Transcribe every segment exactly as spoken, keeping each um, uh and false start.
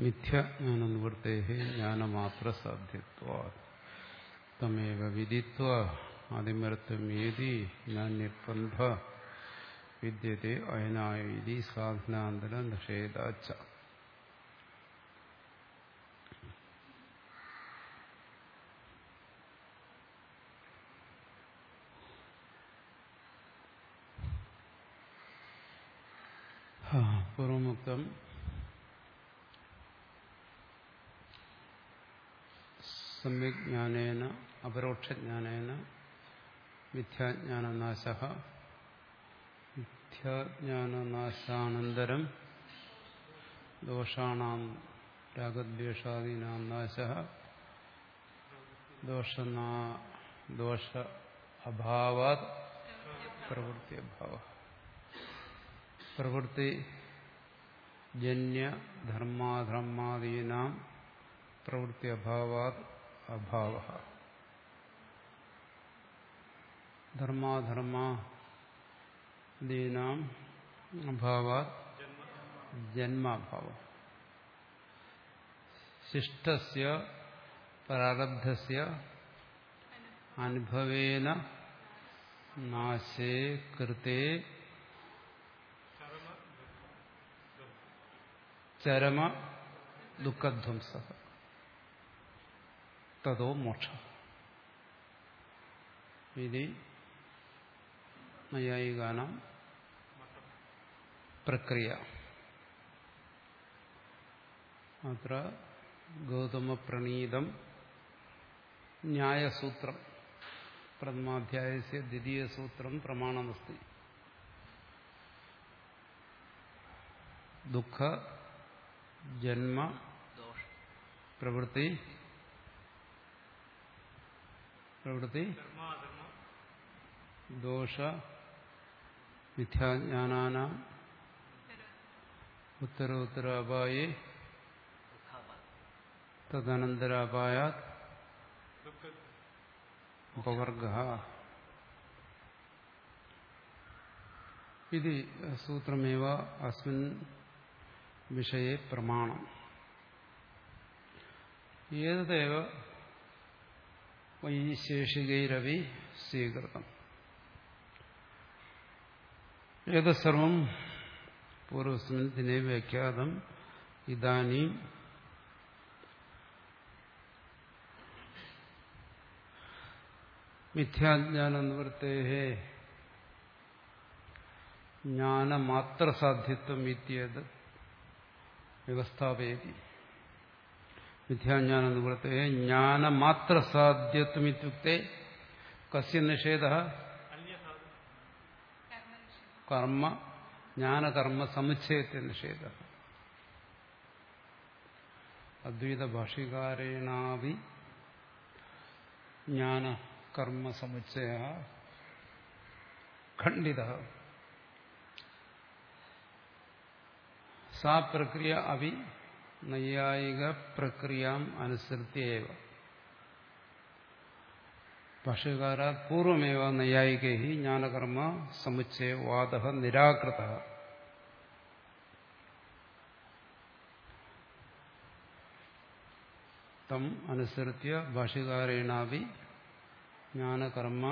മിഥ്യാജ്ഞാനനിവൃത്തേഃ ജ്ഞാനമാത്രസാധ്യത്വാത് തമേവ വിദിത്വാ ആദിമരത്വം ഏതി നാന്യപന്ഥ വിദ്യത്തെ അയനായി സാധനാന്തര നിഷേധാച്ച. പൂർവമുക്തം സമ്യജ്ഞാനേന അപരോക്ഷജ്ഞാനേന മിഥ്യാജ്ഞാനനാശഃ മിഥ്യാജ്ഞാനനാശാനന്തരം ദോഷാണാം രാഗദ്വേഷാദീനാം നാശഃ ദോഷനാ ദോഷ അഭാവാത് പ്രവൃത്തി അഭാവഃ. പ്രവൃത്തി ജന്യ ധർമാധർമാദീനാം പ്രവൃത്തി അഭാവാത് അഭാവഃ. ധർമാധർമാദീനാം അഭാവാത് ജന്മാഭാവഃ. ശിഷ്ടസ്യ പ്രാരബ്ധസ്യ അനുഭവേന നാശേ കൃതേ ചരമ ദുഃഖധ്വംസഃ തതോ മോക്ഷഃ. ഇതി നൈയായികാനാം പ്രക്രിയ. അത്ര ഗൗതമപ്രണീതം ന്യായസൂത്രം പ്രഥമാധ്യായസ്യ ദ്വിതീയസൂത്രം പ്രമാണമസ്തി. ദുഃഖ ജന്മ പ്രവൃത്തി പ്രവൃത്തി ദോഷ മിഥ്യാജ്ഞാനാനാം ഉത്തരോത്തരാപായേ തദനന്തരാപായാത് ഉപവർഗഃ. ഇതി സൂത്രമേവ അസ്മിൻ വിഷയെ പ്രമാണം. ഏതദേവ വൈശേഷികൈരവി സ്വീകൃതം. ഏതസർവം പൂർവസ്മിൻ ദിനേ വ്യാഖ്യാതം ഇദാനീം മിഥ്യാജ്ഞാനനിവൃത്തേഃ ജ്ഞാനമാത്രസാധ്യത്വം ഇത്യേത് വ്യവസ്ഥാപയതി. മിഥ്യാജ്ഞാനനിവൃത്തേഃ ജ്ഞാനമാത്രസാധ്യത്വം ഇത്യുക്തേ കസ്യ നിഷേധഃ? കർമ്മ ജ്ഞാനകർമ്മ സമുച്ചയത്തെ നിഷേധഃ. അദ്വൈത ഭാഷ്യകാരേണാപി ജ്ഞാനകർമ്മ സമുച്ചയഃ ഖണ്ഡിതഃ. സാ പ്രക്രിയ അപി നൈയായിക പ്രക്രിയാം അനുസൃത്യേവ. ഭാഷ്യകാരാത് പൂർവമേവ നൈയായികൈഃ ജ്ഞാനകർമ്മ സമുച്ചയവാദഃ നിരാകൃതഃ. തം അനുസൃത്യ ഭാഷ്യകാരേണാപി ജ്ഞാനകർമ്മ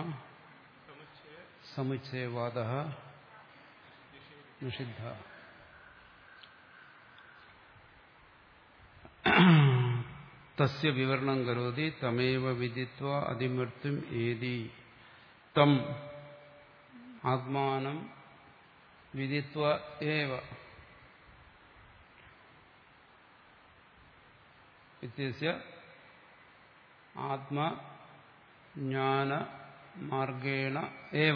സമുച്ചയവാദഃ നിഷിദ്ധഃ. തസ്യ വിവരണം കരോതി തമേവ വിദിത്വാ അതിമൃത്യും ഏതി തം ആത്മാനം വിദിത്വാ ഏവ ഇത്യസ്യ ആത്മജ്ഞാന മാർഗേണ ഏവ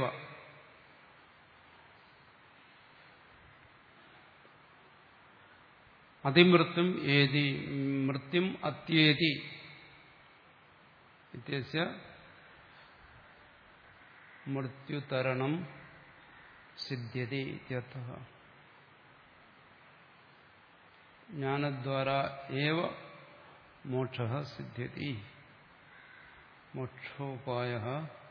അതിമൃത്യും ഏതി മൃത്യും അത്യേതി ഇത്യസ്യ മൃത്യുതരണം സിദ്ധ്യതി ഇത്യർത്ഥഃ. ജ്ഞാനദ്വാരാ ഏവ മോക്ഷഃ സിദ്ധ്യതി. മോക്ഷോപായഃ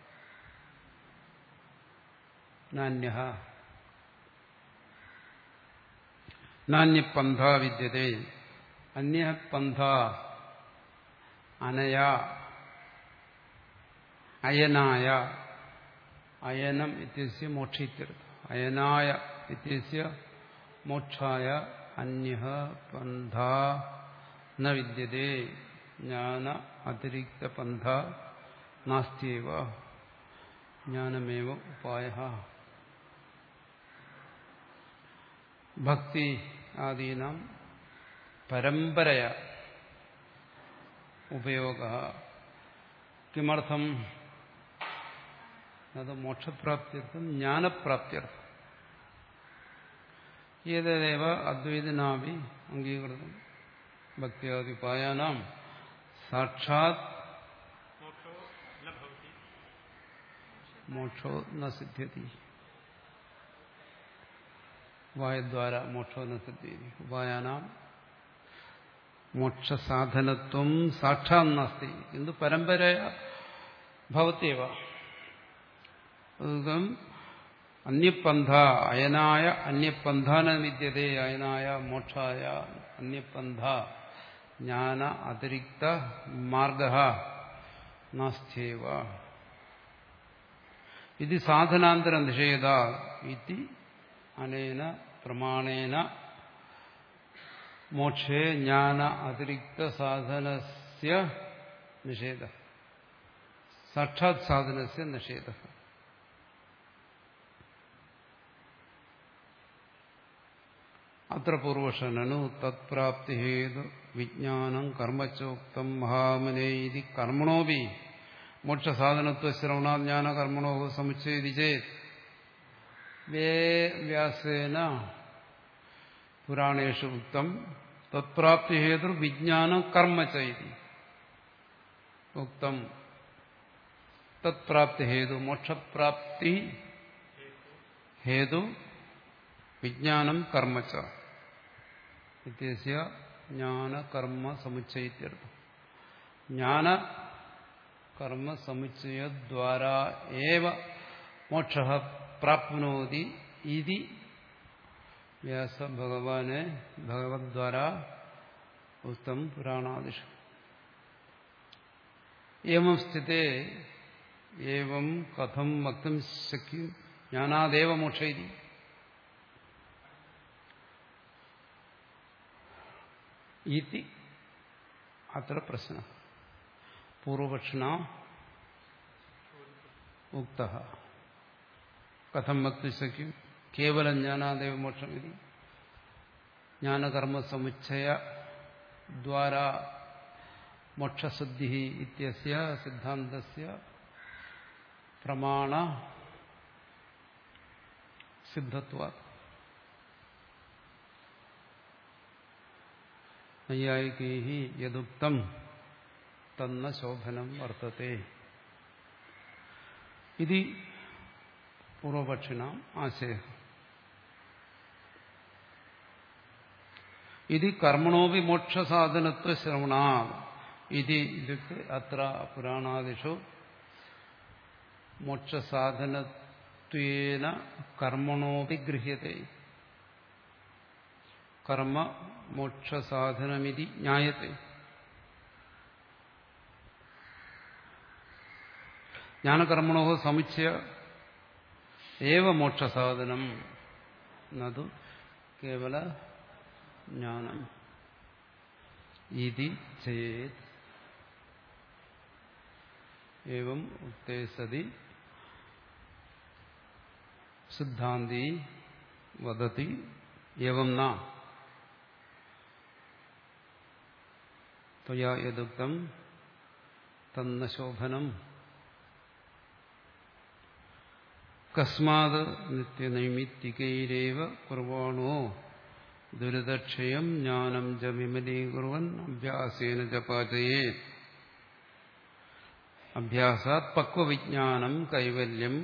നാന്യഃ നാന്യപന്ഥാ വിദ്യതേ. അന്യ പന്ഥ അനയ അയനായ അയനം ഇത്യസ്യ മോക്ഷിത്യർത്ഥം അയനായ ഇത്യസ്യ മോക്ഷായ അന്യ പന്ഥ ന വിദ്യതേ ജ്ഞാന അതിരിക്ത പന്ഥ നാസ്ത്യവ ജ്ഞാനമേവ ഉപായഃ. ഭക്തി ആദീനാം പരമ്പരയ ഉപയോഗഃ കിമർത്ഥം അത് മോക്ഷപ്രാപ്ത്യർത്ഥം ജ്ഞാനപ്രാപ്ത്യർത്ഥം ഏതേവ അദ്വൈതനാഭി അംഗീകൃതം ഭക്തിയാദി ഉപായാനാം സാക്ഷാത് മോക്ഷോ ന സിദ്ധ്യതി ഉപായദ്വാര മോക്ഷോ ന സിദ്ധ്യതി ഉപായാനാം മോക്ഷസാധനത്വം സാക്ഷാത് നാസ്തി കിന്തു പരമ്പരയ ഭവത്യവ. അന്യപന്ഥ അയനായ അന്യപന്ഥാന വിദ്യതേ അയനായ മോക്ഷായ അന്യപന്ഥ ജ്ഞാന അതിരിക്ത മാർഗഃ നാസ്ത്യവ ഇതി സാധനാന്തര നിഷേധ ഇതി അനേന പ്രമാണേന മോക്ഷേ ജ്ഞാന അതിരിക്ത സാധനസ്യ നിഷേധ സാക്ഷാത് സാധനസ്യ നിഷേധ. അത്ര പൂർവക്ഷനു തത്പ്രാപ്തി ഹേതു വിജ്ഞാനം കർമ്മചോക്തം മഹാമനേ ഇതി കർമ്മണോപി മോക്ഷസാധനത്വ ശ്രവണാജ്ഞാന കർമ്മണോ സമുച്ചയതി ചേത് വ്യാസേന പുരാണേഷു ഉക്തം തത്പ്രാപ്തി ഹേതു വിജ്ഞാനം കർമ്മ ചൈതി ഉക്തം തത്പ്രാപ്തി ഹേതു മോക്ഷപ്രാപ്തി ഹേതു വിജ്ഞാനം കർമ്മ ച ഇത്യസ്യ ജ്ഞാന കർമ്മ സമുച്ചയിത്യർത്ഥം. ജ്ഞാന കർമ്മ സമുച്ചയദ്വാരാ ഏവ മോക്ഷഃ പ്രാപ്നോതി ഇതി വ്യാസ ഭഗവാനെ ഭഗവദ്വാരാ ഉക്തം പുരാണാദിഷു. ഏവം സ്ഥിതേ ഏവം കഥം വക്തും ശക്യം ജ്ഞാനാദേവ മോക്ഷയിതി. ഇതി അത്ര പ്രശ്ന പൂർവപക്ഷിണ ഉക്തഃ കഥം വക്തും ശക്യം കേവലം ജ്ഞാനാദേവ മോക്ഷം ഇതി ജ്ഞാനകർമ്മ സമുച്ചയ ദ്വാരാ മോക്ഷസിദ്ധി ഇത്യസ്യ സിദ്ധാന്തസ്യ പ്രമാണ സിദ്ധത്വാത്. നൈയായികൈഃ യദുക്തം തന്ന ശോഭനം വർത്തത്തെ ഇതി പൂർവപക്ഷിണാം ആശയഃ. ഇതി കർമ്മണോപി മോക്ഷസാധനത്വ ശ്രവണാ ഇതി ഇത്യുക്തേ അത്ര പുരാണാദിഷു മോക്ഷസാധനത്വേന കർമ്മണോപി ഗൃഹ്യത്തെ കർമ്മ മോക്ഷസാധനമിതി ജ്ഞായത്തെ. ജ്ഞാനകർമ്മണോ സമുച്ചയ ഏവ മോക്ഷസാധനം നതു കേവല ജ്ഞാനം ഇതി ചേത് ഏവം ഉക്തേ സതി സിദ്ധാന്തി വദതി ഏവം ന ത്വയാ യദുക്തം തന്ന ശോഭനം കസ്മാത് നിത്യനൈമിത്തികൈരേവ കുർവാണോ ദുരിതക്ഷയം ജ്ഞാനം ച വിമലീകുർവൻ അഭ്യാസേന ച പാചയേത്. അഭ്യാസാത് പക്വവിജ്ഞാനം കൈവല്യം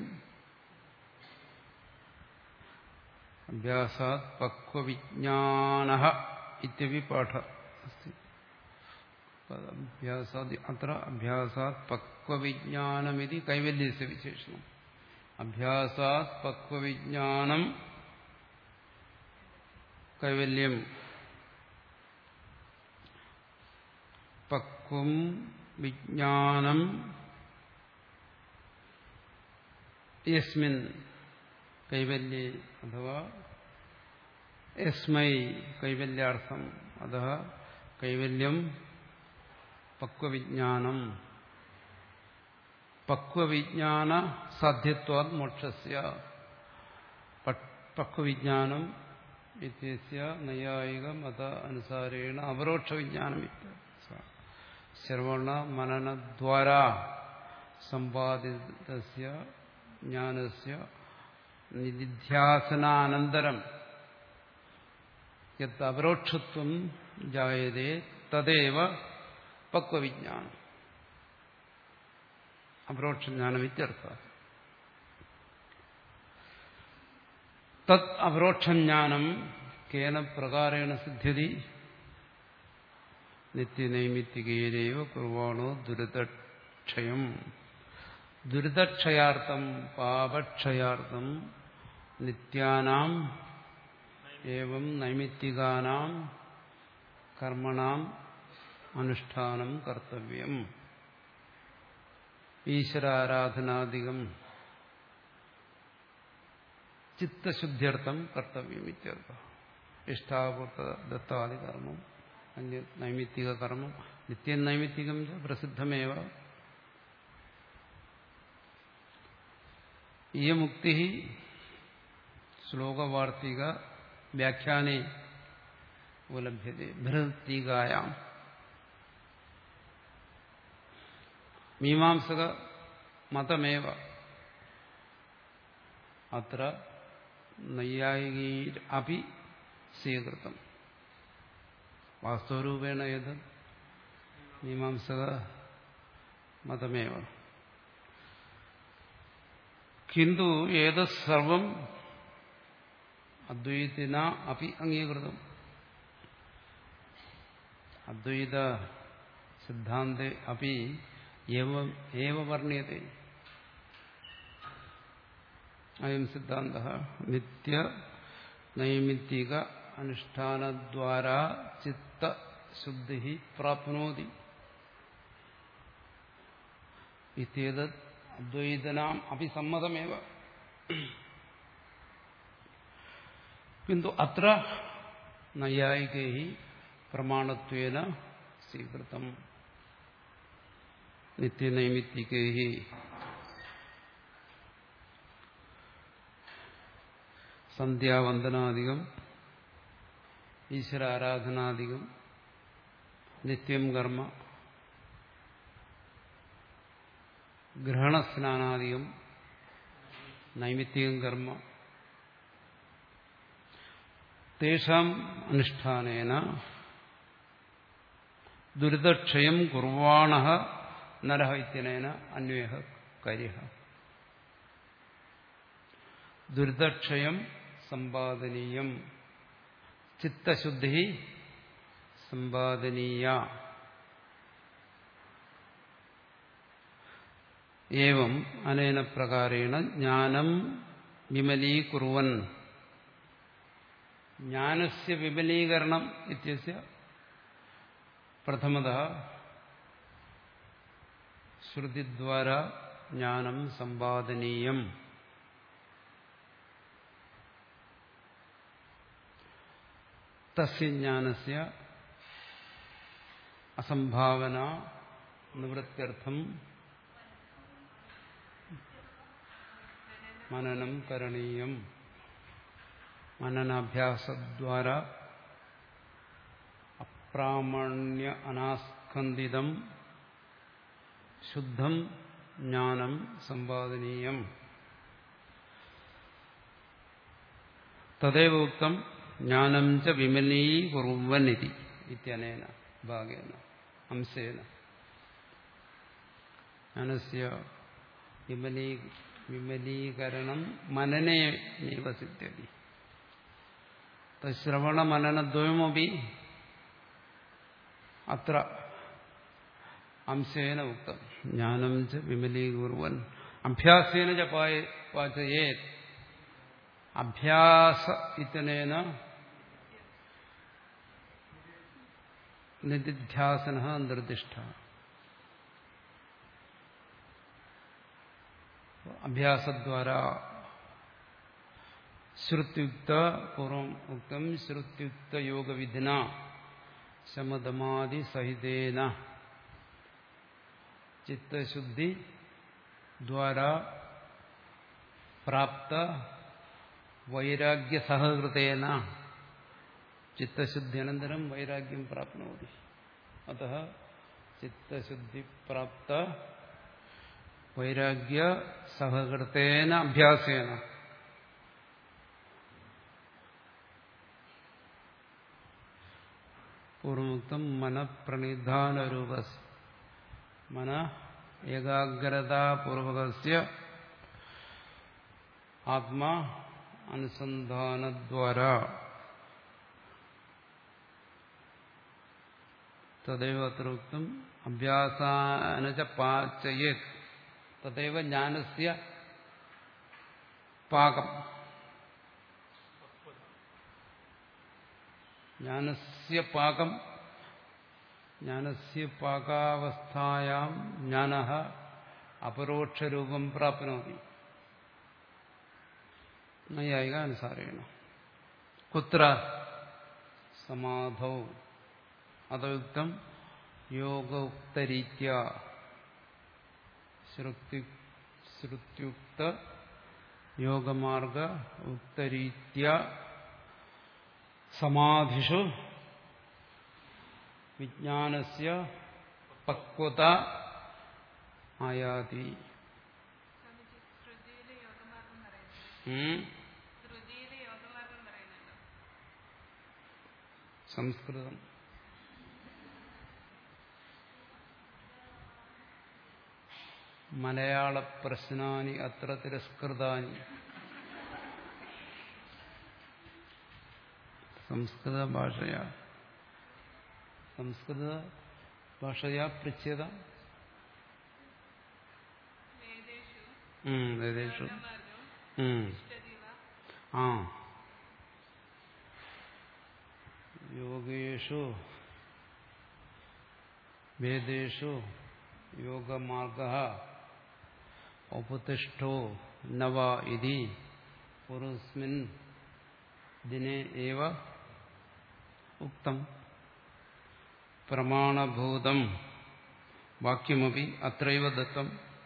അഭ്യാസാത് പക്വവിജ്ഞാനഃ ഇത്യപി പാഠഃ അസ്തി. അഭ്യാസാത് അത്ര അഭ്യാസാത് പക്വവിജ്ഞാനമിതി കൈവല്യസ്യ വിശേഷണം. അഭ്യാസാത് പക്വവിജ്ഞാനം കൈവല്യം പക്വം വിജ്ഞാനം യസ്മിൻ കൈവല്യേ അഥവാ യസ്മൈ കൈവല്യാർത്ഥം അഥ കൈവല്യം പക്വവിജ്ഞാനം പക്വവിജ്ഞാന സാധ്യത്വാത് മോക്ഷസ്യ പക്വവിജ്ഞാനം ഇത്യസ്യ നൈയായിക മത അനുസാരേണ അപരോക്ഷ വിജ്ഞാനം ശ്രവണ മനനദ്വാരാ സമ്പാദിതസ്യ ജ്ഞാനസ്യ നിധിധ്യാസനാനന്തരം യത് അപരോക്ഷത്വം ജായതേ തദേവ പക്വവിജ്ഞാനം അപരോക്ഷജ്ഞാനം ഇത്യർത്ഥഃ. തത് അപരോക്ഷജ്ഞാനം കേന പ്രകാരേണ സിദ്ധ്യതി നിത്യനൈമിത്തികേനൈവ കുർവാണോ ദുരിതക്ഷയം ദുരിതക്ഷയാർത്ഥം പാപക്ഷയാർത്ഥം നിത്യാനാം ഏവം നൈമിത്തികാനാം കർമ്മണാം അനുഷ്ഠാനം കർത്തവ്യം ഈശ്വരാരാധനാദികം ചിത്തശുദ്ധ്യർത്ഥം കർത്തവ്യം ഇത്യർത്ഥം. ഇഷ്ടാപൂർത്ത ദത്താദി കർമ്മം അന്യ നൈമിത്തിക കർമ്മം നിത്യം നൈമിത്തികം പ്രസിദ്ധമേവ. ഇയമുക്തി ശ്ലോകവാർത്തിക വ്യാഖ്യാനേ ഉപലഭ്യത്തെ ബൃഹത്തീകായാം. മീമാംസക മതമേവ അത്ര നൈയായികൈരപി സ്വീകൃതം. വാസ്തവരൂപേണ ഏത് മീമാംസക മതമേവ. കിന്തു ഏതത് സർവം അദ്വൈതിന അപി അംഗീകൃതം. അദ്വൈത സിദ്ധാന്തേ അപി ഏവ വർണ്യത്തെ. അയം സിദ്ധാന്തഃ നിത്യ നൈമിത്തിക അനുഷ്ഠാനദ്വാരാ ചിത്തശുദ്ധി പ്രാപ്നോതി ഇത്യേതത് അദ്വൈതനാം അഭിസമ്മതമേവ. കിന്തു അത്ര നൈയായികൈ പ്രമാണത്വേന സ്വീകൃതം. നിത്യനൈമിത്തികൈ സന്ധ്യാവന്ദനാദികം ഈശ്വരാരാധനാദികം നിത്യം കർമ്മ ഗ്രഹണസ്നാനാദികം നൈമിത്തികം കർമ്മ തേഷാം അനുഷ്ഠാനേന ദുരിതക്ഷയം കുർവാണഃ നരഃ ഇത്യനേന അന്വയഃ കാര്യഃ. ദുരിതക്ഷയം സമ്പാദനീയം ചിത്തശുദ്ധി സമ്പാദനീയ. ഏവം അനേന പ്രകാരേണ ജ്ഞാനം വിമലീകുർവൻ. ജ്ഞാനസ്യ വിമലീകരണം ഇത്യസ്യ പ്രഥമതഃ ശ്രുതിദ്വാരാ ജ്ഞാനം സമ്പാദനീയം. തസ്യ ജ്ഞാനസ്യ അസംഭാവന നിവൃത്യർത്ഥം മനനം കരണീയം. മനനാഭ്യാസദ്വാരാ അപ്രാമണ്യ അനാസ്കന്ദിതം ശുദ്ധം ജ്ഞാനം സമ്പാദനീയം. തദേവ ഉക്തം ജ്ഞാനം ച വിമലീകുർവന്നിതി ഇത്യനേന ഭാഗേന അംശേന. ജ്ഞാനസ്യ വിമലീ വിമലീകരണം മനനേനൈവ സിദ്ധ്യതി. ശ്രവണ മനനദ്വയമപി അത്ര അംശേന ഉക്തം. ജ്ഞാനം ച വിമലീകുർവൻ അഭ്യാസേന ച പാചയേത്. അഭ്യാസ ഇത്യനേന നിധിധ്യാസന നിർദ്ദിഷ്ട. അഭ്യാസദ്വാര ശ്രുത്യുക്ത പൂർവം ഉക്തം ശ്രുത്യുക്ത യോഗവിധിന ശമദമാദി സഹിതേന ചിത്തശുദ്ധി ദ്വാര പ്രാപ്ത വൈരാഗ്യ സഹകൃതേന ചിത്തശുദ്ധി അനന്തരം വൈരാഗ്യം പ്രാപ്നോതി. അതഃ ചിത്തശുദ്ധി പ്രാപ്ത വൈരാഗ്യ സഹകൃതേന അഭ്യാസേന പൂർവമുക്തം മനഃപ്രണിധാനരൂപ മന ഏകാഗ്രതാപൂർവകസ്യ ആത്മാ അനുസന്ധാനദ്വാര തദൈവ അത്ര ഉക്തം അഭ്യാസാന ച പാചയേത് തദൈവ ജ്ഞാനസ്യ പാകം. ജ്ഞാനസ്യ പാകം ജ്ഞാനസ്യ പാകാവസ്ഥായാം ജ്ഞാനഃ അപരോക്ഷരൂപം പ്രാപ്നോതി നൈയായികാനുസാരേണ. കുത്ര സമാധൗ അതുക്തം യോഗോക്തരീത്യ ശ്രുത്യുക്ത യോഗമാർഗ ഉക്തരീത്യ സമാധിഷു വിജ്ഞാനസ്യ പക്വത ആയാതി. സംസ്കൃതം മലയാള പ്രശ്നാനി അത്ര തിരസ്കൃതാനി. സംസ്കൃത ഭാഷയാ സംസ്കൃത ഭാഷയാ പൃച്ഛ്യത വേദേഷു ആ യോഗേഷു വേദേഷു യോഗമാർഗഃ ഉപതിഷ്ഠോ നവ ഇതി പൂർവസ്മിൻ ദിനേ ഏവ ഉക്തം. പ്രമാണഭൂതം വാക്യമപി അത്രൈവ ദത്തം.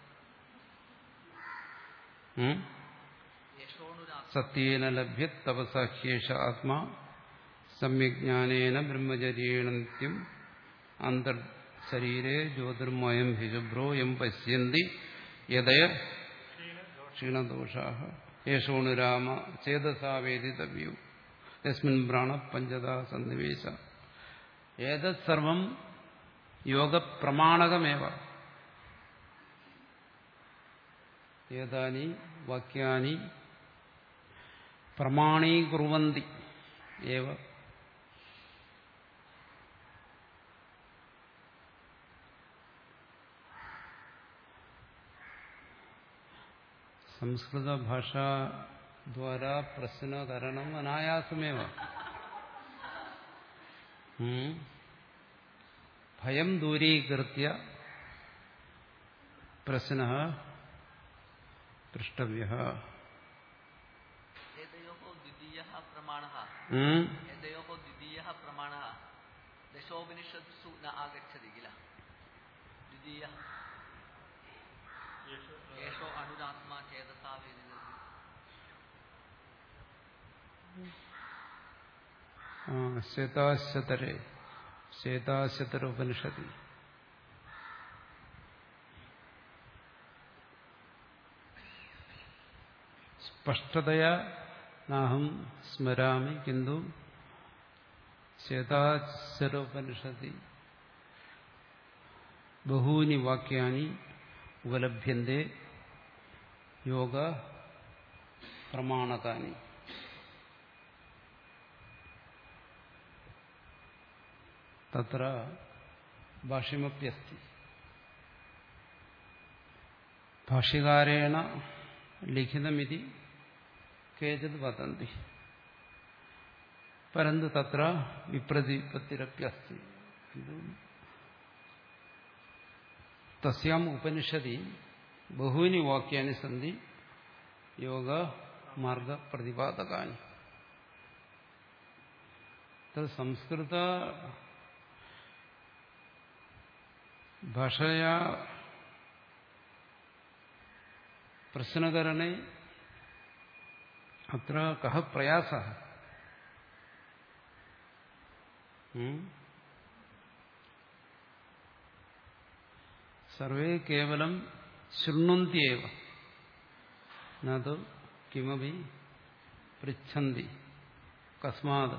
സത്യേന ലഭ്യത് തപസാ ഹ്യേഷ ആത്മാ സമ്യക് ജ്ഞാനേന ബ്രഹ്മചര്യേണ നിത്യം അന്തർശരീരേ ജ്യോതിർമയം ഹി ശുഭ്രോ യം പശ്യന്തി യദയ ക്ഷീണദോഷാഃ യേശോണുരാമ ചേതസാ വേദിതവ്യോ യസ്മിൻ പ്രാണ പഞ്ചദാ സന്നിവേശ. ഏതത് സർവം യോഗപ്രമാണകമേവ. ഏതാനി വാക്യാനി പ്രമാണീകുർവന്തി ഏവ. സംസ്കൃത ഭാഷാ ദ്വാരാ പ്രശ്നകരണം അനായാസമേവ. ഭയം ദൂരീകൃത്യ പ്രശ്നഃ പൃഷ്ടവ്യഃ. ദശോപനിഷത്സു ന ആഗച്ഛതി കില. ദ്വിതീയഃ യേശോ അണുരാത്മാ ചേതസാ വേദിതവ്യോ. ശ്വേതാശതരേ ശ്വേതാശതരോപനിഷത്തി സ്പഷ്ടതയാ നാഹം സ്മരാമി കിന്തു ശ്വേതാശതരോപനിഷത്തി ബഹൂനി വാക്യാനി ഉപലഭ്യന്തെ യോഗ പ്രമാണകാനി. തത്ര ഭാഷ്യമപ്യസ്തി. ഭാഷ്യകാരേണ ലിഖിതമിതി കേചിത് വദന്തി. പരന്തു തത്ര വിപ്രതിപത്തിരപ്യസ്തി. തസ്യാം ഉപനിഷദി ബഹൂനി വാക്യാനി സന്തി യോഗ മാർഗ പ്രതിപാദകാനി. സംസ്കൃത ഭാഷയാ പ്രശ്നകരണേ അത്ര കഹ പ്രയാസഃ? സർവേ കേവലം ശൃണ്വന്ത്യവ നതു കിമപി പൃച്ഛന്തി. കസ്മാത്?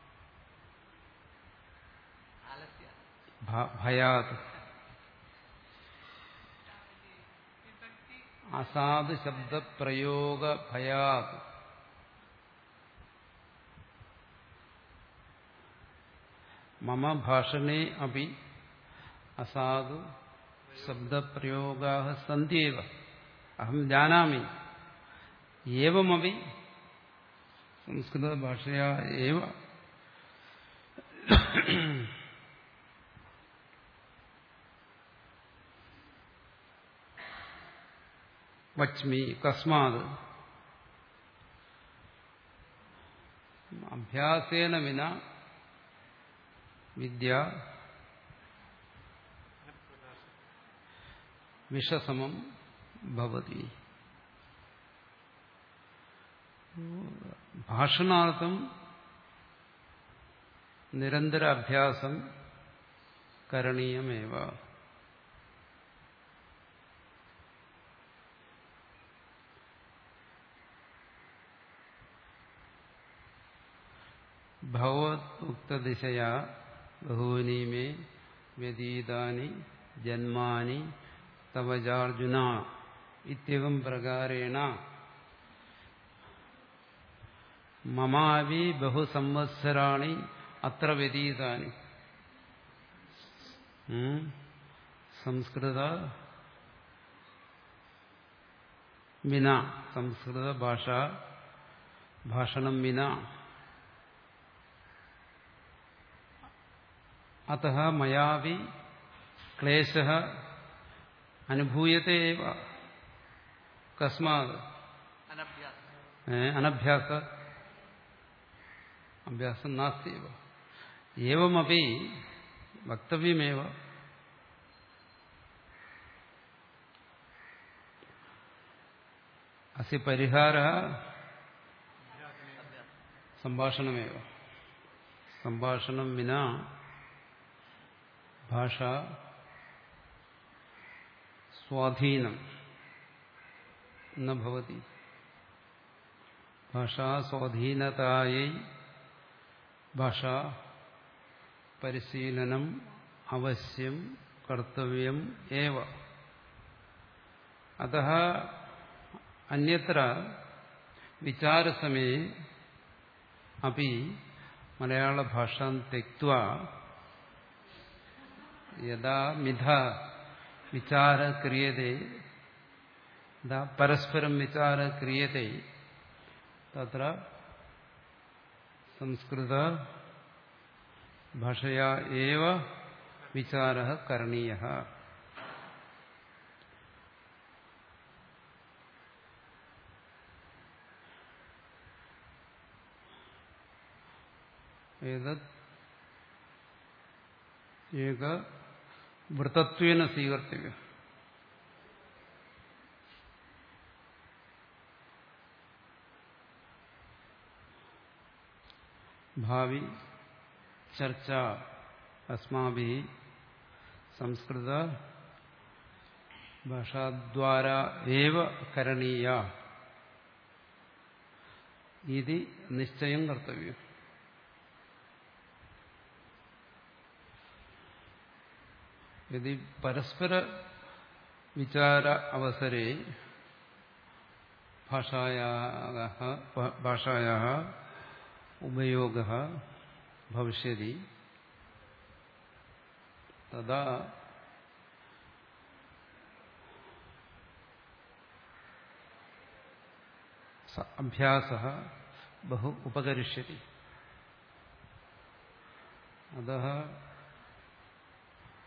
ഭയാത്. അസാധു ശബ്ദപ്രയോഗ ഭയാത്. മമ ഭാഷണേ അപി അസാധു ശബ്ദപ്രയോഗാഃ സന്ത്യവ അഹം ജാനാമി. ഏവമപി സംസ്കൃത ഭാഷയാ ഏവ വച്മി. കസ്മാത്? അഭ്യാസേന വിന വിദ്യ വിഷസമം ഭവതി. ഭാഷണാർത്ഥം നിരന്തര അഭ്യാസം കരണീയമേവ. ഭഗവത് ഉക്തദിശയാ ബഹൂനി മേ വ്യതീതാനി ജന്മാനി തവജാർജുന ഇത്യവം പ്രകാരേണ മമാവി ബഹുസംവത്സരാണി അത്ര വ്യതീതാനി. സംസ്കൃത വിന സംസ്കൃത ഭാഷ ഭാഷണം വിന അതഃ മയാവി ക്ലേശഃ അനുഭൂയത്തെ ഏവ. കസ്മാത്? അനഭ്യാസ. അഭ്യാസം നാസ്തി. ഏവമപി വക്തവ്യമേവ. അസ്യ പരിഹാരഃ സംഭാഷണമേവ. സംഭാഷണം വിനാ ഭാഷ സ്വാധീനം ന ഭവതി. ഭാഷാ സ്വാധീനതായൈ ഭാഷാ പരിശീലനം അവശ്യം കർത്തവ്യം ഏവ. അതഃ അന്യത്ര വിചാരസമയേ അപി മലയാളഭാഷാം ത്യക്ത്വാ യഥാ മിഥ വിചാര ക്രിയത്തെ യഥാ പരസ്പരം വിചാര ക്രിയത്തെ തത്ര സംസ്കൃത ഭാഷയാ ഏവ വിചാരഃ കരണീയഃ. ഏതത് ഏക വൃത്തത്വേന സ്വീകർത്തവ്യം. ഭാവി ചർച്ച അസ്മാഭിः സംസ്കൃത ഭാഷാദ്വാരാ ഏവ കരണീയ ഇതി നിശ്ചയം കർത്തവ്യം. यदि परस्पर विचार अवसरे भाषायाः भाषायाः उपयोगः भविष्यति तदा अभ्यासः बहु उपकरिष्यति. अतः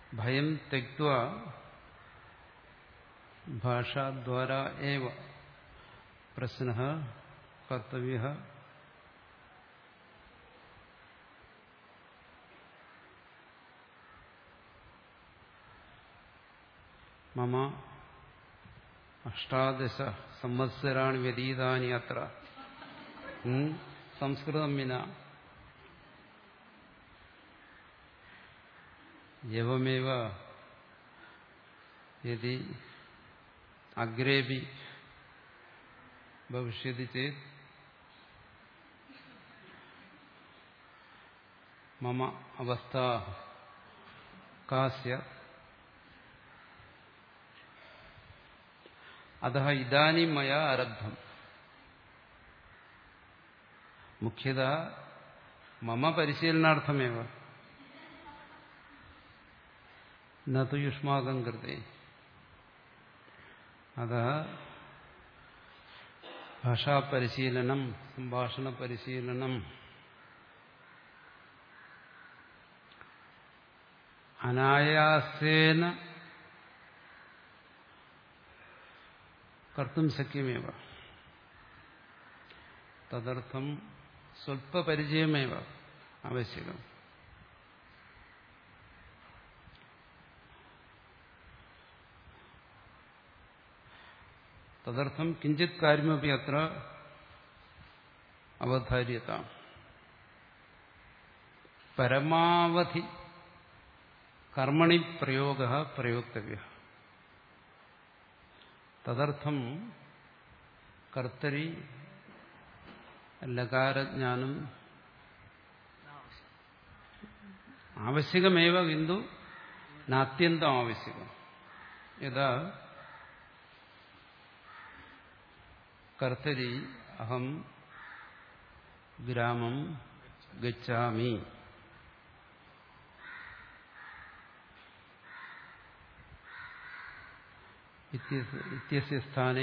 ഭയം ത്യക്ത്വാ ഭാഷാദ്വാരാ ഏവ പ്രശ്നഃ കർത്തവ്യഃ മമ അഷ്ടാദശ സംവത്സരാണി വ്യതീതാനി അത്ര സംസ്കൃതം വിന എവമേവ യദി അഗ്രേപി ഭവിഷ്യതി ചേത് മമ അവസ്ഥ കാ സ്യാത് അതഃ ഇദാനീം മയാ ആരബ്ധം. മുഖ്യതഃ മമ പരിശീലനാർത്ഥമേവ ന തു യുഷ്മാകം കൃതേ. അതഃ ഭാഷാപരിശീലനം, സംഭാഷണ പരിശീലനം അനായാസേന കർത്തും ശക്യമേവ. തദർത്ഥം സ്വൽപപരിചയമേവ ആവശ്യകം. തദർത്ഥം കിഞ്ചിത് കാര്യമപി അത്ര അവധാര്യതാം. പരമാവധി കർമ്മണി പ്രയോഗഃ പ്രയോക്തവ്യഃ. തദർത്ഥം കർത്തരി ലകാരജ്ഞാനം ആവശ്യകമേവ കിന്തു നാത്യന്തം ആവശ്യകം. യഥാ കർത്തരി അഹം ഗ്രാമം ഗച്ഛാമി. ഇത്യസ്യ സ്ഥാനേ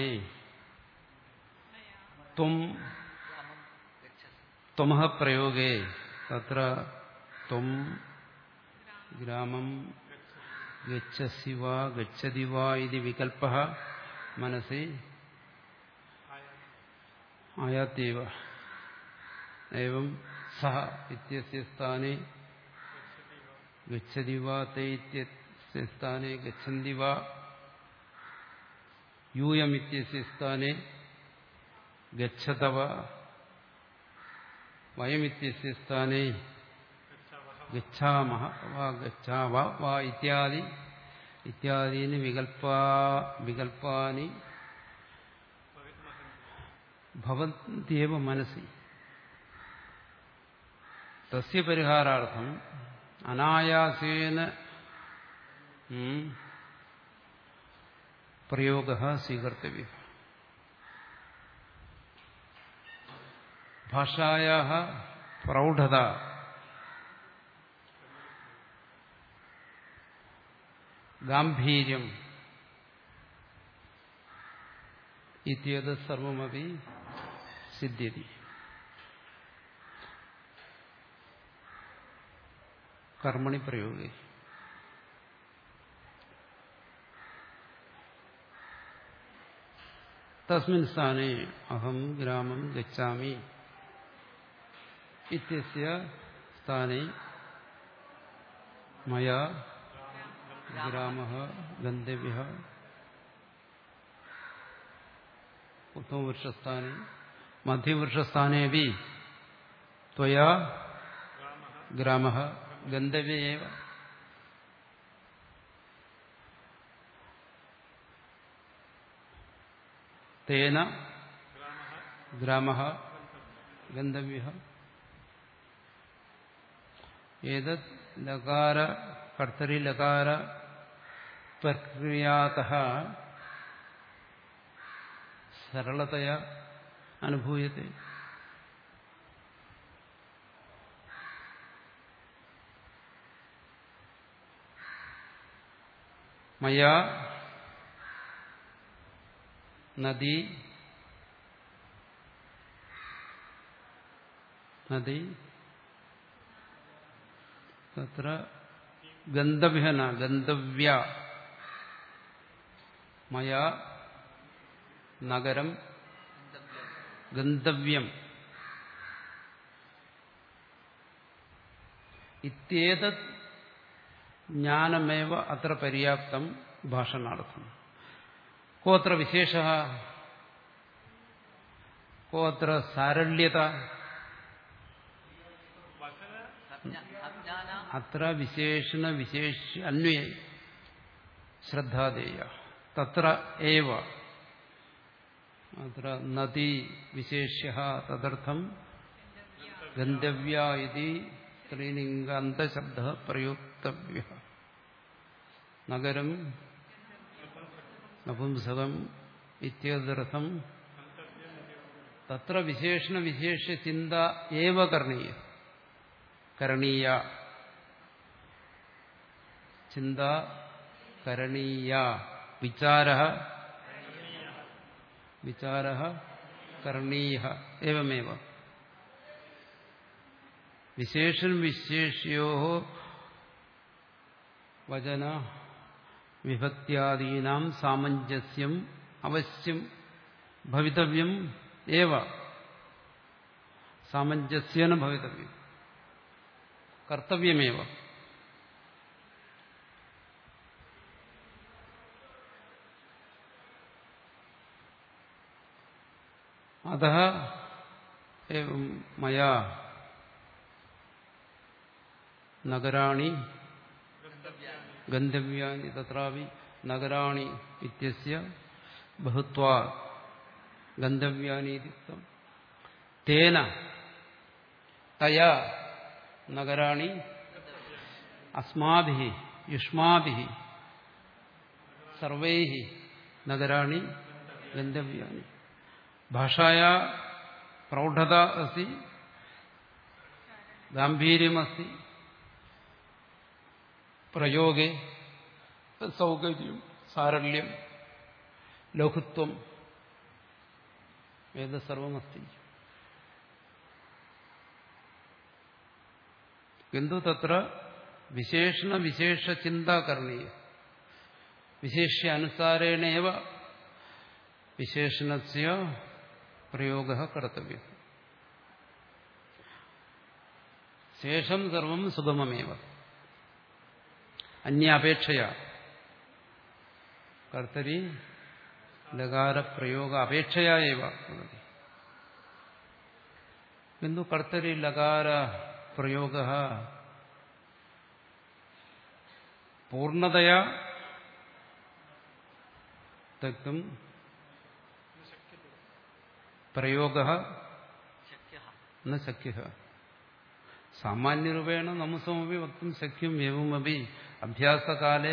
ത്വം ത്വമഃ പ്രയോഗേ തത്ര ത്വം ഗ്രാമം ഗച്ഛസി വാ ഗച്ഛതി വാ ഇതി വികൽപ്പഃ മനസി ആയാത്യവ. ഏവം സഹ ഇത്യസ്യ സ്ഥാനേ ഗച്ഛതി വാ തേ ഇത്യസ്യ സ്ഥാനേ ഗച്ഛന്തി വാ യൂയം ഇത്യസ്യ സ്ഥാനേ ഗച്ഛതവ വയം ഇത്യസ്യ സ്ഥാനേ ഗച്ഛാമഹ വാ ഗച്ഛാവ വാ ഇത്യാദി ഇത്യാദീനി വികൽപ്പാ വികൽപ്പാനി ഭവന്ത്യവ മനസി. തസ്യ പരിഹാരാർത്ഥം അനായാസേന പ്രയോഗഃ സ്വീകർത്തവ്യഃ. ഭാഷായാഃ പ്രൗഢത ഗാംഭീര്യം ഇത്യേതത് സർവമപി സിദ്ധ്യതി. കർമ്മണി പ്രയോഗേ. തസ്മിൻ സ്ഥാനേ അഹം ഗ്രാമം ഗച്ഛാമി ഇത്യസ്യ സ്ഥാനേ മയാ ഗ്രാമഃ ഗന്തവ്യഃ. ഉത്തമവൃക്ഷസ്ഥാനേ മധ്യവൃക്ഷസ്ഥാനേപി ത്വയാ ഗ്രാമഃ ഗന്തവ്യ ഏവ. തേന ഗ്രാമഃ ഗന്തവ്യഃ. ഏതത് ലകാര കർത്തരി ലകാര പ്രക്രിയാതഃ സരളതയാ അനുഭൂയത്തെ. മയാ നദി നദി തത്ര ഗന്ധവ്യന ഗന്ധവ്യ മയാ നഗരം ഗന്ധവ്യം ഇത്യേതത് ജ്ഞാനമേവ അത്ര പര്യാപ്തം ഭാഷണാർത്ഥം. കോത്ര വിശേഷഃ കോത്ര സാരള്യത അത്ര വിശേഷണ വിശേഷ്യ അന്വയ ശ്രദ്ധാദേയ തത്ര ഏവ അത്ര നദി വിശേഷ്യഃ തദർത്ഥം ഗന്ധവ്യ ഇതി സ്ത്രീലിംഗാന്തശബ്ദഃ പ്രയുക്തവ്യഃ. നഗരം നപുംസകം ഇത്യർത്ഥം തത്ര വിശേഷണ വിശേഷ്യ ചിന്ത ഏവ കരണീയ കരണീയ ചിന്ത കരണീയ വിചാരഃ വിചാരഃ കരണീയഃ ഏവമേവ. വിശേഷൺ വിശേഷ്യോഃ വചന വിഭക്ത്യാദീനാം സാമഞ്ജസ്യം അവശ്യം ഭവിതവ്യം ഏവ. സാമഞ്ജസ്യേന ഭവിതവ്യം കർത്തവ്യമേവ. അതഃ ഏവം മയാ നഗരാണി ഗന്ധവ്യാനി തത്രാപി നഗരാണി ഇത്യസ്യ ബഹുത്വാത് ഗന്ധവ്യാനി ഇത്യുക്തം. തേന തയാ നഗരാണി അസ്മാഭിഃ യുഷ്മാഭിഃ സർവൈഃ നഗരാണി ഗന്ധവ്യാനി. ഭാഷായാ പ്രൗഢത അസ്തി, ഗാംഭീര്യമസ്തി, പ്രയോഗേ സൗകര്യം, സാരല്യം, ലഘുത്വം ഏത് സർവമസ്തി. കിന്തു തത്ര വിശേഷണ വിശേഷ ചിന്ത കരണീയ. വിശേഷ്യ അനുസാരേണേവ വിശേഷണസ്യ പ്രയോഗഃ കർത്തവ്യഃ. ശേഷം സർവം സുഗമമേവ. അന്യാപേക്ഷയ കർത്തരി ലകാരപ്രയോഗ അപേക്ഷയാ ഏവ ഭവതി. കിന്തു കർത്തരി ലകാര പ്രയോഗഃ പൂർണ്ണതയാ തക്തും പ്രയോഗഃ ന ശക്യഃ. സാമാന്യരൂപേണ നമസമപി വക്തും ശക്യം ഏവമപി അഭ്യാസകാലേ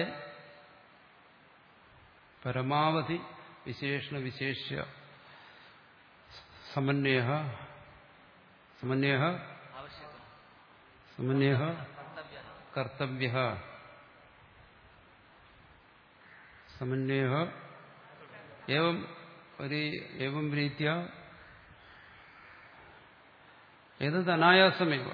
പരമാവധി വിശേഷണ വിശേഷ്യ സമന്വയഃ സമന്വയഃ സമന്വയഃ കർത്തവ്യഃ സമന്വയഃ ഏവം ഒരു ഏവം രീതിയ ഏതത് അനായാസമേവ.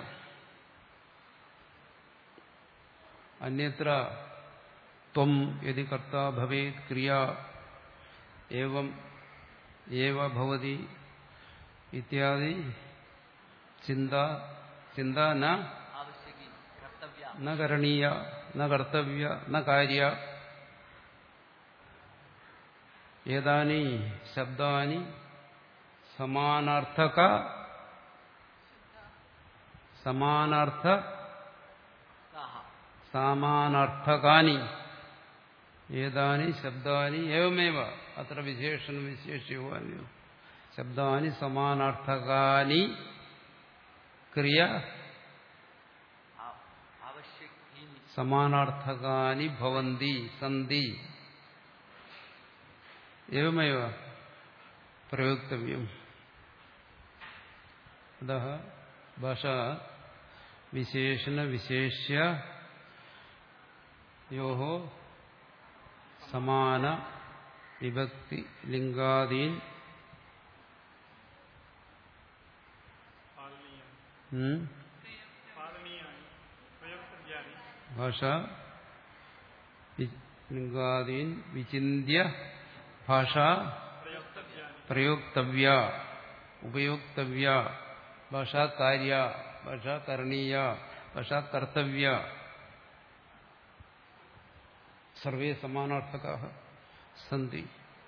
അന്യത്ര ത്വം യദി കർത്താ ഭവേത് ക്രിയ ഏവം ഏവ ഭവതി ഇത്യാദി ചിന്ത ചിന്ത ന ന കരണീയ ന കർത്തവ്യ ന കാര്യ. ഏതാനി ശബ്ദാനി സമാനാർത്ഥക സമാനാർത്ഥ സമാനാർത്ഥകാനി ഏതാനി ശബ്ദാനി ഏവമേവ അത്ര വിശേഷണം വിശേഷ്യോ അന്യോ ശബ്ദാനി സമാനാർത്ഥകാനി ക്രിയ സമാനാർത്ഥകാനി ഭവന്തി സന്തി ഏവമേവ പ്രയോക്തവ്യം. അതഃ ഭാഷ വിശേഷണ വിശേഷ്യ യോഃ സമാന വിഭക്തി ലിംഗാദീൻ ഭാഷ ലിംഗാദീൻ വിചിന്യ ഭാഷ പ്രയോക്തവ്യ ഉപയോക്തവ്യ ഭാഷാ കാര്യ ഭാഷാ കരണീയ ഭാഷാ കർത്തവ്യ സർവേ സമാനാർത്ഥകാഃ സന്തി.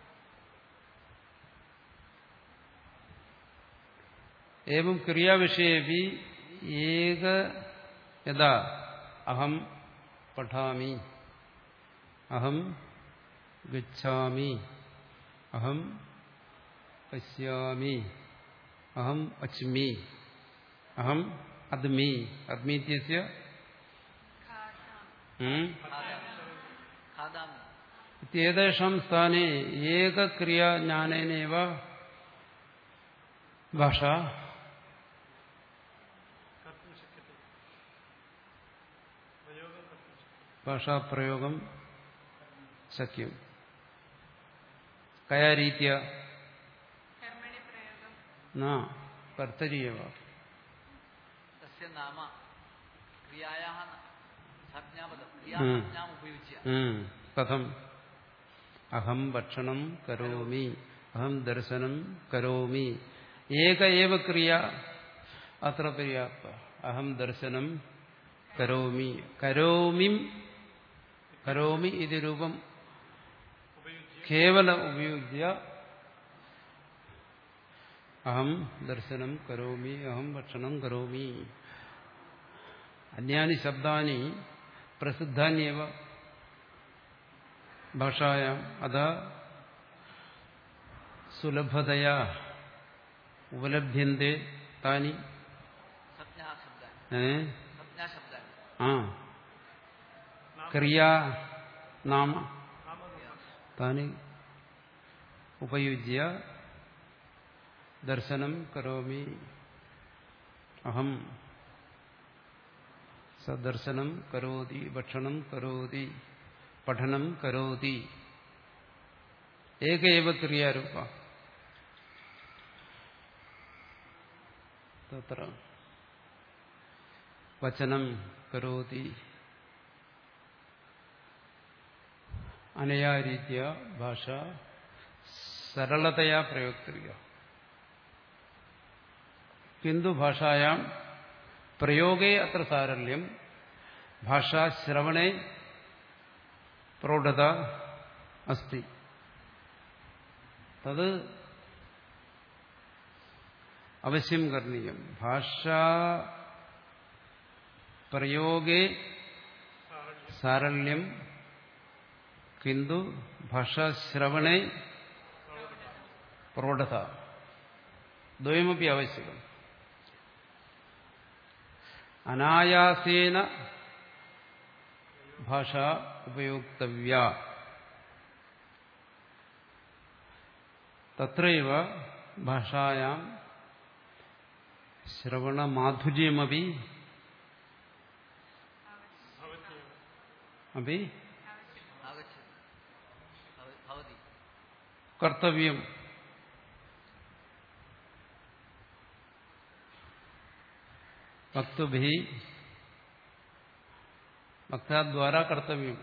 एवं क्रिया विषये भी एक यदा अहम पठामि अहम गच्छामि अहम पश्यामि अहम अच्मि अहम अद्मि अद्मि इत्यस्य इत्येतेषां स्थाने एकक्रिया ज्ञानेनैव भाषा ഭാഷാപ്രയോഗം ശക്യം. കയാ രീതിയ ന കർത്തരീയവ തസ്യ നാമ ക്രിയായാഃ സംജ്ഞാപദം ക്രിയാസംജ്ഞാം ഉപയുജ്യ കഥം അഹം ഭക്ഷണം കരോമി അഹം ദർശനം കരോമി ഏക ഏവ ക്രിയ അത്ര പര്യാപ്ത. അഹം ദർശനം കരോമി കരോമിം കരോമി ഇത് രൂപം കേവല ഉപയുജ്യ അഹം ദർശനം കരോമി അഹം ഭക്ഷണം കരോമി. അന്യാനി ശബ്ദാനി പ്രസിദ്ധാന്യേവ ഭാഷായാം അത സുലഭതയാ ഉപലഭ്യന്തെ താനി ഏ ആ ക്രിയാ നാമ താനി ഉപയുജ്യ ദർശനം കരോമി അഹം സദർശനം കരോതി ഭക്ഷണം കരോതി പഠനം കരോതി ഏക ഏവ ക്രിയാരൂപ. തത്ര വചനം കരോതി അനയാ രീതിയ ഭാഷ സരളതയാ പ്രയോക്തവ്യ. കിന്തു ഭാഷായാം പ്രയോഗേ അത്ര സാരല്യം ഭാഷാശ്രവണേ പ്രൗഢത അസ്തി. തത് അവശ്യം കരണീയം. ഭാഷാ പ്രയോഗേ സാരല്യം കിന്തു ഭാഷാശ്രവണേ പ്രൗഢത ദ്വയമപി ആവശ്യകം. അനായാസേന ഭാഷ ഉപയോക്തവ്യ തത്രൈവ ഭാഷായാം ശ്രവണമാധുര്യമപി അപി കർത്തവ്യം. വക്തുഭിः വക്താദ്വാരാ കർത്തവ്യം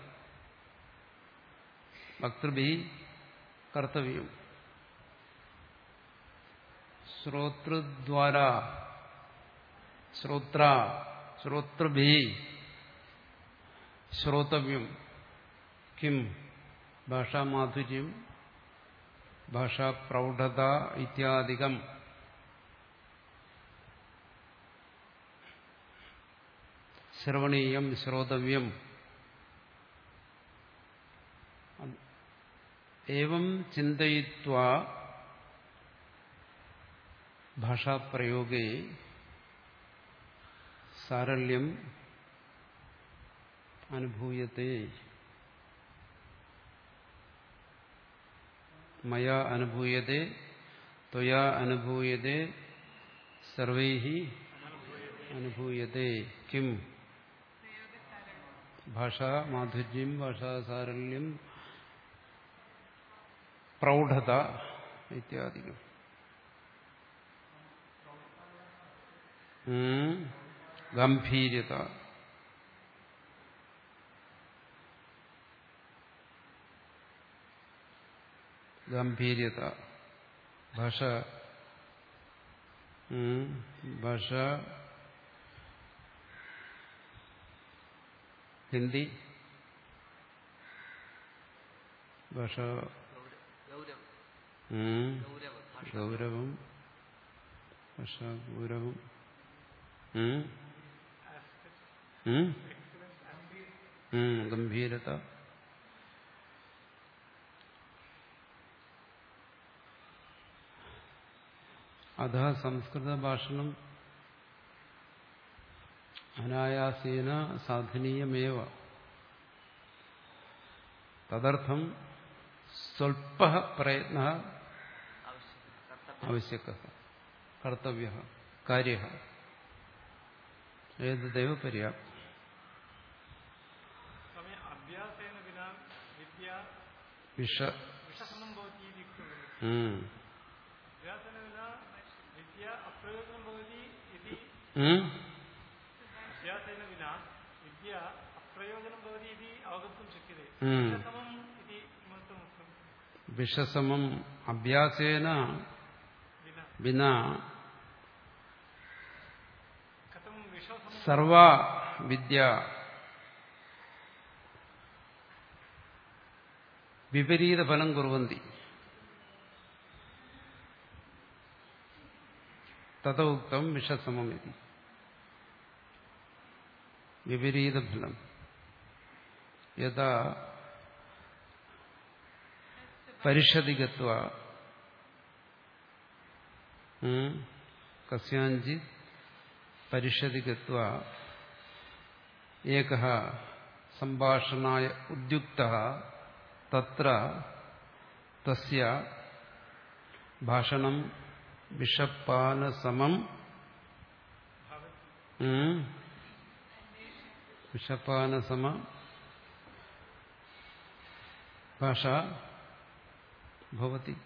വക്തൃഭിः കർത്തവ്യം ശ്രോതൃദ്വാരാ ശ്രോത്ര ശ്രോതൃഭിः ശ്രോതവ്യം. കിം ഭാഷാമാധുര്യം ഭാഷാപ്രൗഢത ഇത്യാദികം. ശ്രവണീയം ശ്രോതവ്യം. ഏവം ചിന്തയിത്വാ ഭാഷാപ്രയോഗേ സാരല്യം അനുഭൂയത്തെ. മയാ അനുഭൂയത്തെ ത്വയാ അനുഭൂയത്തെ സർവൈഃ അനുഭൂയത്തെ. കിം ഭാഷാമാധുര്യം ഭാഷാസാരല്യം പ്രൗഢത ഇത്യാദികം. ഗംഭീര്യത ഗംഭീര്യത. ഭാഷ ഭാഷ ഹിന്ദി ഭാഷ ഗൗരവം ഭാഷ ഗൗരവം ഗംഭീരത. അധ സംസ്കൃത ഭാഷണം അനായാസേന സാധനീയമേവ. തദർത്ഥം സ്വൽപഃ പ്രയത്നഃ ആവശ്യകഃ കർത്തവ്യഃ കാര്യഃ ഏതദേവ പര്യാപ്തം. വിഷ വിഷസമം അഭ്യാസേന വിനാ സർവാ വിദ്യ വിപരീത ഫലം കുർവന്തി. തത ഉക്തം വിഷസമം ഇതി. വിപരീത ഫലം യഥാ പരിഷദി ഗത്വാ കസ്യാഞ്ചിത് പരിഷദി ഗത്വാ ഏകഃ സംഭാഷണായ ഉദ്യുക്തഃ തത്ര തസ്യ ഭാഷണം വിഷപ്പാനസമം വിഷപ്പാനസമ ഭാഷ ഭവതി.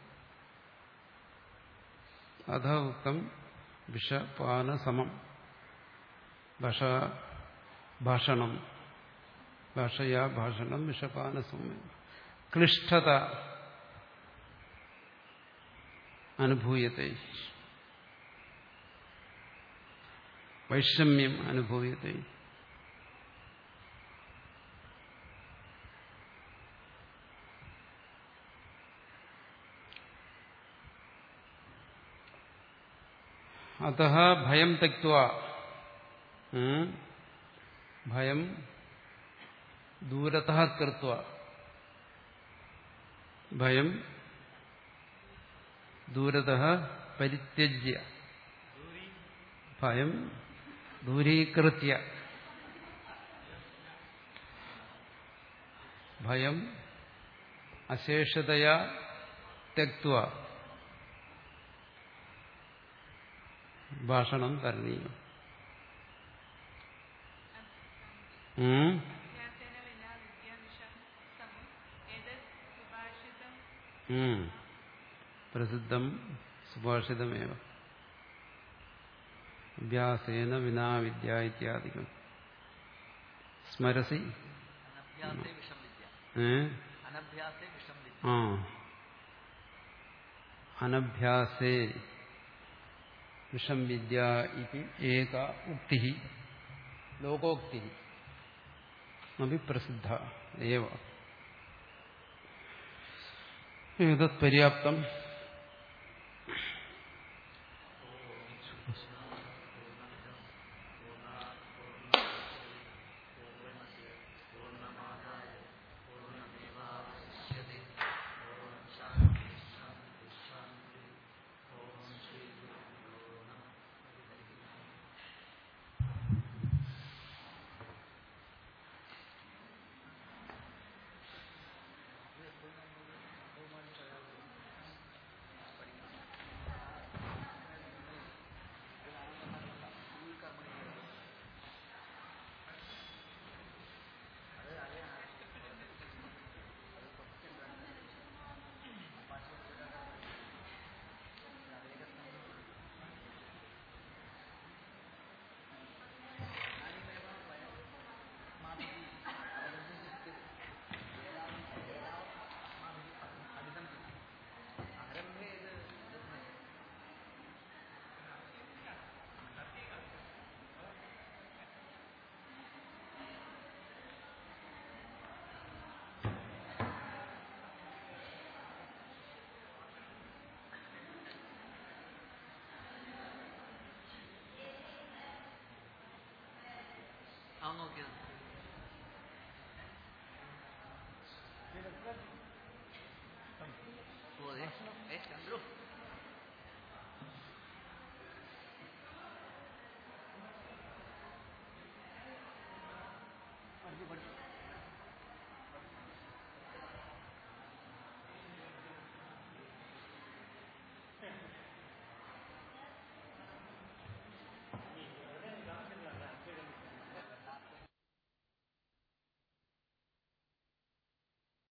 അധ ഉക്തം വിഷപാനസമം ഭാഷ ഭാഷണം ഭാഷയാ ഭാഷണം വിഷപാനസമം. ക്ലിഷ്ടത അനുഭൂയത്തെ, വൈഷമ്യം അനുഭൂയത്തെ. അതഃ ഭയം ത്യക്ത്വാ ഭയം ദൂരതഃ കൃത്വാ ഭയം ദൂരതഃ പരിത്യജ്യ ഭയം ദൂരീകൃത്യ ഭയം അശേഷതയാ ത്യക്ത്വാ ഭാഷണം കരണീയം. പ്രസിദ്ധം സുഭാഷിതമേവ. അഭ്യാസേന വിനാ വിദ്യ ഇത്യാദികം. സ്മരസി? ആ അനഭ്യാസേ വിഷം വിദ്യ ഇതി ഏക ഉക്തി ലോകോക്തി അഭി പ്രസിദ്ധ ഏവ. ഏതത് പര്യാപ്തം. അവൻ നോക്കിയത് ഓ, ദേ. ഏ, ചന്ദ്രു